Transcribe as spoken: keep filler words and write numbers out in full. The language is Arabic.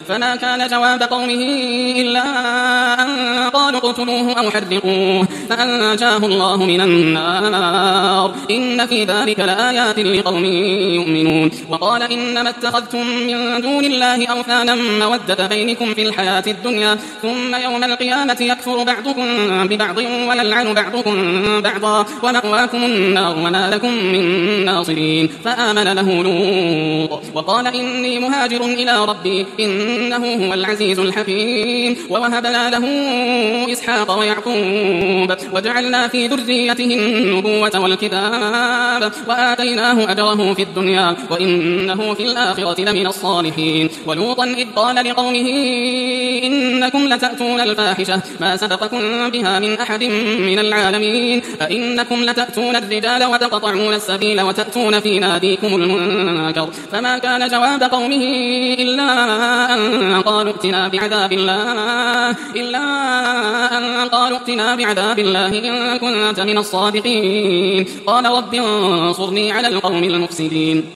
فما كان جواب قومه إلا أن قالوا اقتلوه أو حرقوه فأنجاه الله من النار إن في ذلك لآيات لقوم يؤمنون. وقال إنما اتخذتم من دون الله أوثانا مودة بينكم في الحياة الدنيا ثم يوم القيامة يكفر بعضكم ببعض ويلعن بعضكم بعضا ومأواكم النار وما لكم من ناصرين. فآمن له لوط وقال إني مهاجر إلى ربي إنه هو العزيز الحكيم. ووهبنا له إسحاق ويعقوب وجعلنا في ذريته النبوة والكتاب وآتيناه أجره في الدنيا وإنه في الآخرة لمن الصالحين. ولوطا إذ قال لقومه إنكم لتأتون الفاحشة ما سبقكم بها من أحد من العالمين أئنكم لتأتون الرجال وتقطعون السبيل وتأتون في ناديكم المنكر. فما كان جواب قومه إلا أن قالوا ائتنا بعذاب الله إلا أن قالوا ائتنا بعذاب الله إن كنت من الصادقين. قال رب انصرني على القوم المفسدين.